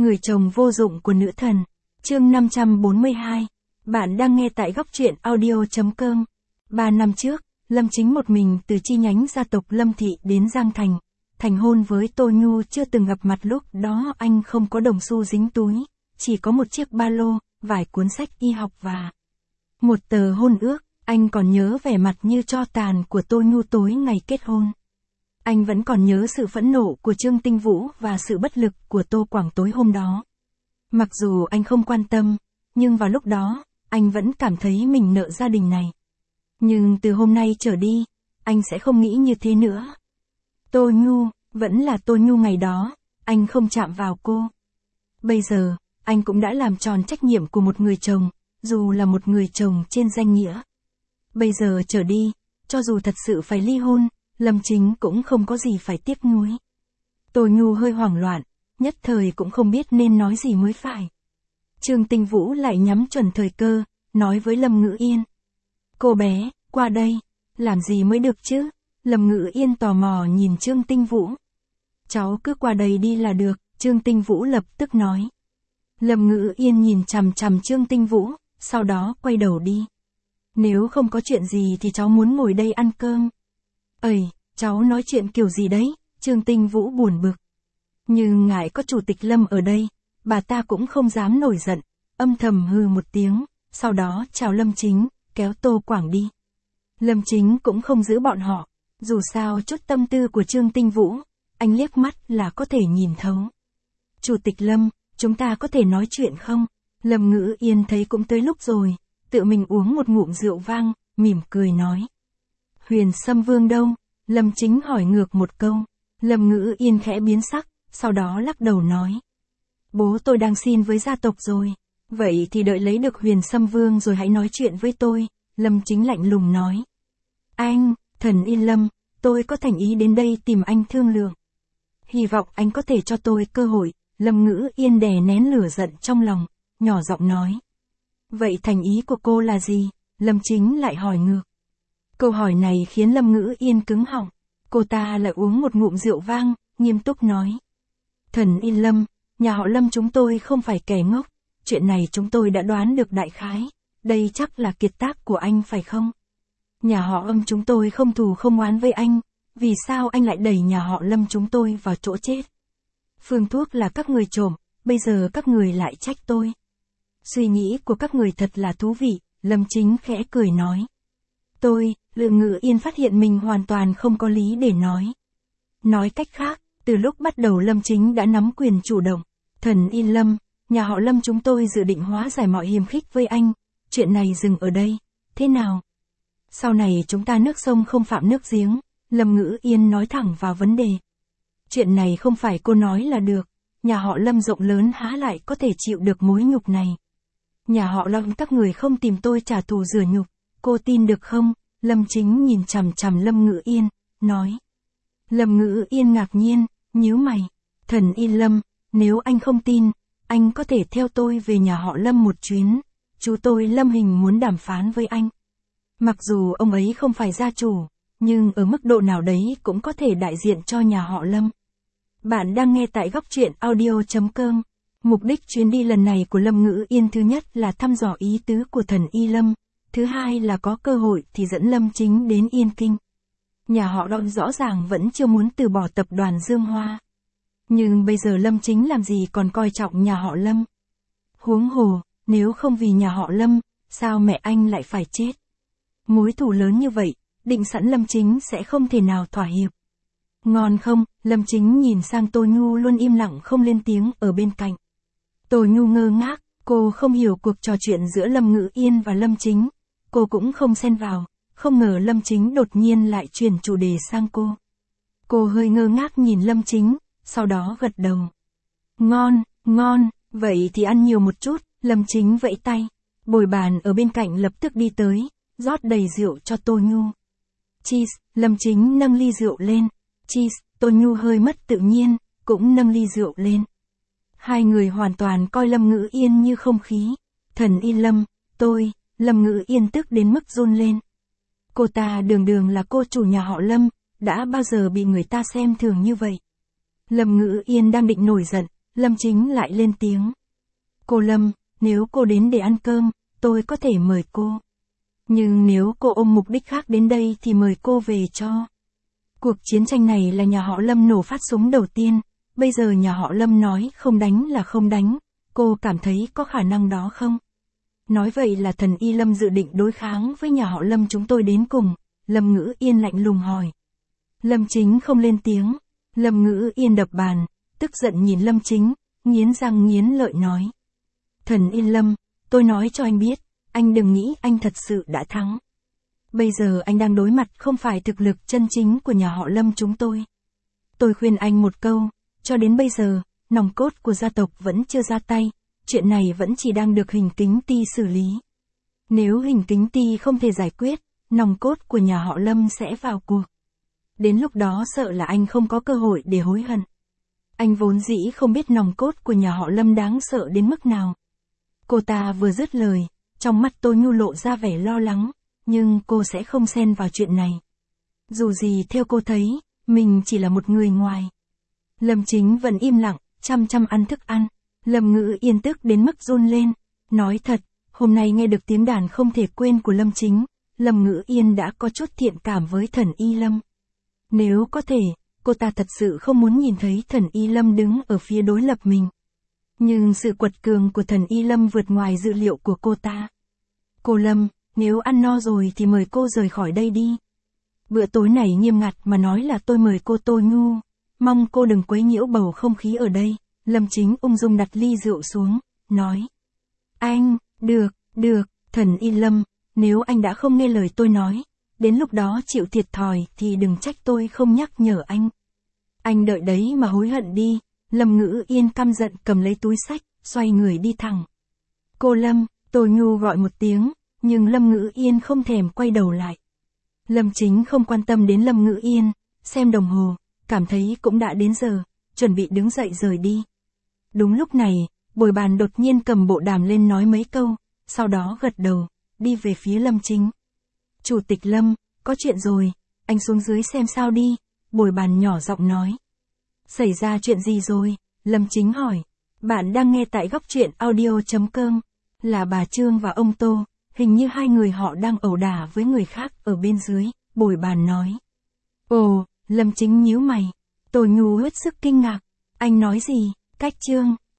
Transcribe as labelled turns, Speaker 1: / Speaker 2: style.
Speaker 1: Người chồng vô dụng của nữ thần. Chương 542. Bạn đang nghe tại góc truyện audio.com. 3 năm trước, Lâm Chính một mình từ chi nhánh gia tộc Lâm Thị đến Giang Thành. Thành hôn với Tô Nhu chưa từng gặp mặt, lúc đó anh không có đồng xu dính túi, chỉ có một chiếc ba lô, vài cuốn sách y học và một tờ hôn ước. Anh còn nhớ vẻ mặt như tro tàn của Tô Nhu tối ngày kết hôn. Anh vẫn còn nhớ sự phẫn nộ của Trương Tinh Vũ và sự bất lực của Tô Quảng tối hôm đó. Mặc dù anh không quan tâm, nhưng vào lúc đó, anh vẫn cảm thấy mình nợ gia đình này. Nhưng từ hôm nay trở đi, anh sẽ không nghĩ như thế nữa. Tô Nhu, vẫn là Tô Nhu ngày đó, anh không chạm vào cô. Bây giờ, anh cũng đã làm tròn trách nhiệm của một người chồng, dù là một người chồng trên danh nghĩa. Bây giờ trở đi, cho dù thật sự phải ly hôn, Lâm Chính cũng không có gì phải tiếc nuối. Tô Nhu hơi hoảng loạn, nhất thời cũng không biết nên nói gì mới phải. Trương Tinh Vũ lại nhắm chuẩn thời cơ, nói với Lâm Ngữ Yên. Cô bé, qua đây, làm gì mới được chứ? Lâm Ngữ Yên tò mò nhìn Trương Tinh Vũ. Cháu cứ qua đây đi là được, Trương Tinh Vũ lập tức nói. Lâm Ngữ Yên nhìn chằm chằm Trương Tinh Vũ, sau đó quay đầu đi. Nếu không có chuyện gì thì cháu muốn ngồi đây ăn cơm. Ây, cháu nói chuyện kiểu gì đấy? Trương Tinh Vũ buồn bực. Nhưng ngại có chủ tịch Lâm ở đây, bà ta cũng không dám nổi giận, âm thầm hừ một tiếng, sau đó chào Lâm Chính, kéo Tô Quảng đi. Lâm Chính cũng không giữ bọn họ, dù sao chút tâm tư của Trương Tinh Vũ, anh liếc mắt là có thể nhìn thấu. Chủ tịch Lâm, chúng ta có thể nói chuyện không? Lâm Ngữ Yên thấy cũng tới lúc rồi, tự mình uống một ngụm rượu vang, mỉm cười nói. Huyền Sâm Vương đâu? Lâm Chính hỏi ngược một câu. Lâm Ngữ Yên khẽ biến sắc, sau đó lắc đầu nói. Bố tôi đang xin với gia tộc rồi. Vậy thì đợi lấy được Huyền Sâm Vương rồi hãy nói chuyện với tôi. Lâm Chính lạnh lùng nói. Anh, thần Yên Lâm, tôi có thành ý đến đây tìm anh thương lượng. Hy vọng anh có thể cho tôi cơ hội. Lâm Ngữ Yên đè nén lửa giận trong lòng, nhỏ giọng nói. Vậy thành ý của cô là gì? Lâm Chính lại hỏi ngược. Câu hỏi này khiến Lâm Ngữ Yên cứng họng. Cô ta lại uống một ngụm rượu vang, nghiêm túc nói. Thần Yên Lâm, nhà họ Lâm chúng tôi không phải kẻ ngốc. Chuyện này chúng tôi đã đoán được đại khái. Đây chắc là kiệt tác của anh phải không? Nhà họ Lâm chúng tôi không thù không oán với anh. Vì sao anh lại đẩy nhà họ Lâm chúng tôi vào chỗ chết? Phương thuốc là các người trộm, bây giờ các người lại trách tôi. Suy nghĩ của các người thật là thú vị, Lâm Chính khẽ cười nói. Lâm Ngữ Yên phát hiện mình hoàn toàn không có lý để nói. Nói cách khác, từ lúc bắt đầu Lâm Chính đã nắm quyền chủ động. Thần Yên Lâm, nhà họ Lâm chúng tôi dự định hóa giải mọi hiềm khích với anh. Chuyện này dừng ở đây, thế nào? Sau này chúng ta nước sông không phạm nước giếng, Lâm Ngữ Yên nói thẳng vào vấn đề. Chuyện này không phải cô nói là được, nhà họ Lâm rộng lớn há lại có thể chịu được mối nhục này. Nhà họ Lâm các người không tìm tôi trả thù rửa nhục, cô tin được không? Lâm Chính nhìn chằm chằm Lâm Ngữ Yên, nói. Lâm Ngữ Yên ngạc nhiên, nhíu mày. Thần Yên Lâm, nếu anh không tin, anh có thể theo tôi về nhà họ Lâm một chuyến. Chú tôi Lâm Hình muốn đàm phán với anh. Mặc dù ông ấy không phải gia chủ, nhưng ở mức độ nào đấy cũng có thể đại diện cho nhà họ Lâm. Bạn đang nghe tại góc truyện audio.com. Mục đích chuyến đi lần này của Lâm Ngữ Yên thứ nhất là thăm dò ý tứ của thần Y Lâm, thứ hai là có cơ hội thì dẫn Lâm Chính đến Yên Kinh. Nhà họ Lâm rõ ràng vẫn chưa muốn từ bỏ tập đoàn Dương Hoa. Nhưng bây giờ Lâm Chính làm gì còn coi trọng nhà họ Lâm. Huống hồ, nếu không vì nhà họ Lâm, sao mẹ anh lại phải chết? Mối thù lớn như vậy, định sẵn Lâm Chính sẽ không thể nào thỏa hiệp. Ngon không? Lâm Chính nhìn sang Tô Nhu luôn im lặng không lên tiếng ở bên cạnh. Tô Nhu ngơ ngác, cô không hiểu cuộc trò chuyện giữa Lâm Ngữ Yên và Lâm Chính. Cô cũng không xen vào, không ngờ Lâm Chính đột nhiên lại chuyển chủ đề sang cô. Cô hơi ngơ ngác nhìn Lâm Chính, sau đó gật đầu. Ngon, ngon, vậy thì ăn nhiều một chút, Lâm Chính vẫy tay. Bồi bàn ở bên cạnh lập tức đi tới, rót đầy rượu cho Tô Nhu. Cheese, Lâm Chính nâng ly rượu lên. Cheese, Tô Nhu hơi mất tự nhiên, cũng nâng ly rượu lên. Hai người hoàn toàn coi Lâm Ngữ Yên như không khí. Thần Yên Lâm, Lâm Ngữ Yên tức đến mức run lên. Cô ta đường đường là cô chủ nhà họ Lâm, đã bao giờ bị người ta xem thường như vậy. Lâm Ngữ Yên đang định nổi giận, Lâm Chính lại lên tiếng. Cô Lâm, nếu cô đến để ăn cơm, tôi có thể mời cô. Nhưng nếu cô ôm mục đích khác đến đây thì mời cô về cho. Cuộc chiến tranh này là nhà họ Lâm nổ phát súng đầu tiên, bây giờ nhà họ Lâm nói không đánh là không đánh, cô cảm thấy có khả năng đó không? Nói vậy là thần Y Lâm dự định đối kháng với nhà họ Lâm chúng tôi đến cùng, Lâm Ngữ Yên lạnh lùng hỏi. Lâm Chính không lên tiếng, Lâm Ngữ Yên đập bàn, tức giận nhìn Lâm Chính, nghiến răng nghiến lợi nói. Thần Y Lâm, tôi nói cho anh biết, anh đừng nghĩ anh thật sự đã thắng. Bây giờ anh đang đối mặt không phải thực lực chân chính của nhà họ Lâm chúng tôi. Tôi khuyên anh một câu, cho đến bây giờ, nòng cốt của gia tộc vẫn chưa ra tay, chuyện này vẫn chỉ đang được Hình Kính Ty xử lý. Nếu Hình Kính Ty không thể giải quyết, nòng cốt của nhà họ Lâm sẽ vào cuộc. Đến lúc đó sợ là anh không có cơ hội để hối hận. Anh vốn dĩ không biết nòng cốt của nhà họ Lâm đáng sợ đến mức nào. Cô ta vừa dứt lời, trong mắt Tô Nhu lộ ra vẻ lo lắng, nhưng cô sẽ không xen vào chuyện này. Dù gì theo cô thấy, mình chỉ là một người ngoài. Lâm Chính vẫn im lặng, chăm chăm ăn thức ăn. Lâm Ngữ Yên tức đến mức run lên. Nói thật, hôm nay nghe được tiếng đàn không thể quên của Lâm Chính, Lâm Ngữ Yên đã có chút thiện cảm với thần Y Lâm. Nếu có thể, cô ta thật sự không muốn nhìn thấy thần Y Lâm đứng ở phía đối lập mình. Nhưng sự quật cường của thần Y Lâm vượt ngoài dự liệu của cô ta. Cô Lâm, nếu ăn no rồi thì mời cô rời khỏi đây đi. Bữa tối này nghiêm ngặt mà nói là tôi mời cô Tô Nhu. Mong cô đừng quấy nhiễu bầu không khí ở đây. Lâm Chính ung dung đặt ly rượu xuống, nói. Anh, được, thần Y Lâm, nếu anh đã không nghe lời tôi nói, đến lúc đó chịu thiệt thòi thì đừng trách tôi không nhắc nhở anh. Anh đợi đấy mà hối hận đi. Lâm Ngữ Yên căm giận cầm lấy túi xách, xoay người đi thẳng. Cô Lâm, Tô Nhu gọi một tiếng, nhưng Lâm Ngữ Yên không thèm quay đầu lại. Lâm Chính không quan tâm đến Lâm Ngữ Yên, xem đồng hồ, cảm thấy cũng đã đến giờ, chuẩn bị đứng dậy rời đi. Đúng lúc này, Bồi Bàn đột nhiên cầm bộ đàm lên nói mấy câu, sau đó gật đầu, đi về phía Lâm Chính. Chủ tịch Lâm, có chuyện rồi, anh xuống dưới xem sao đi, Bồi Bàn nhỏ giọng nói. Xảy ra chuyện gì rồi? Lâm Chính hỏi. Bạn đang nghe tại góc truyện audio.com, là bà Trương và ông Tô, hình như hai người họ đang ẩu đả với người khác ở bên dưới, Bồi Bàn nói. Ồ, Lâm Chính nhíu mày. Tô Nhu hết sức kinh ngạc. Anh nói gì? Cách Trương,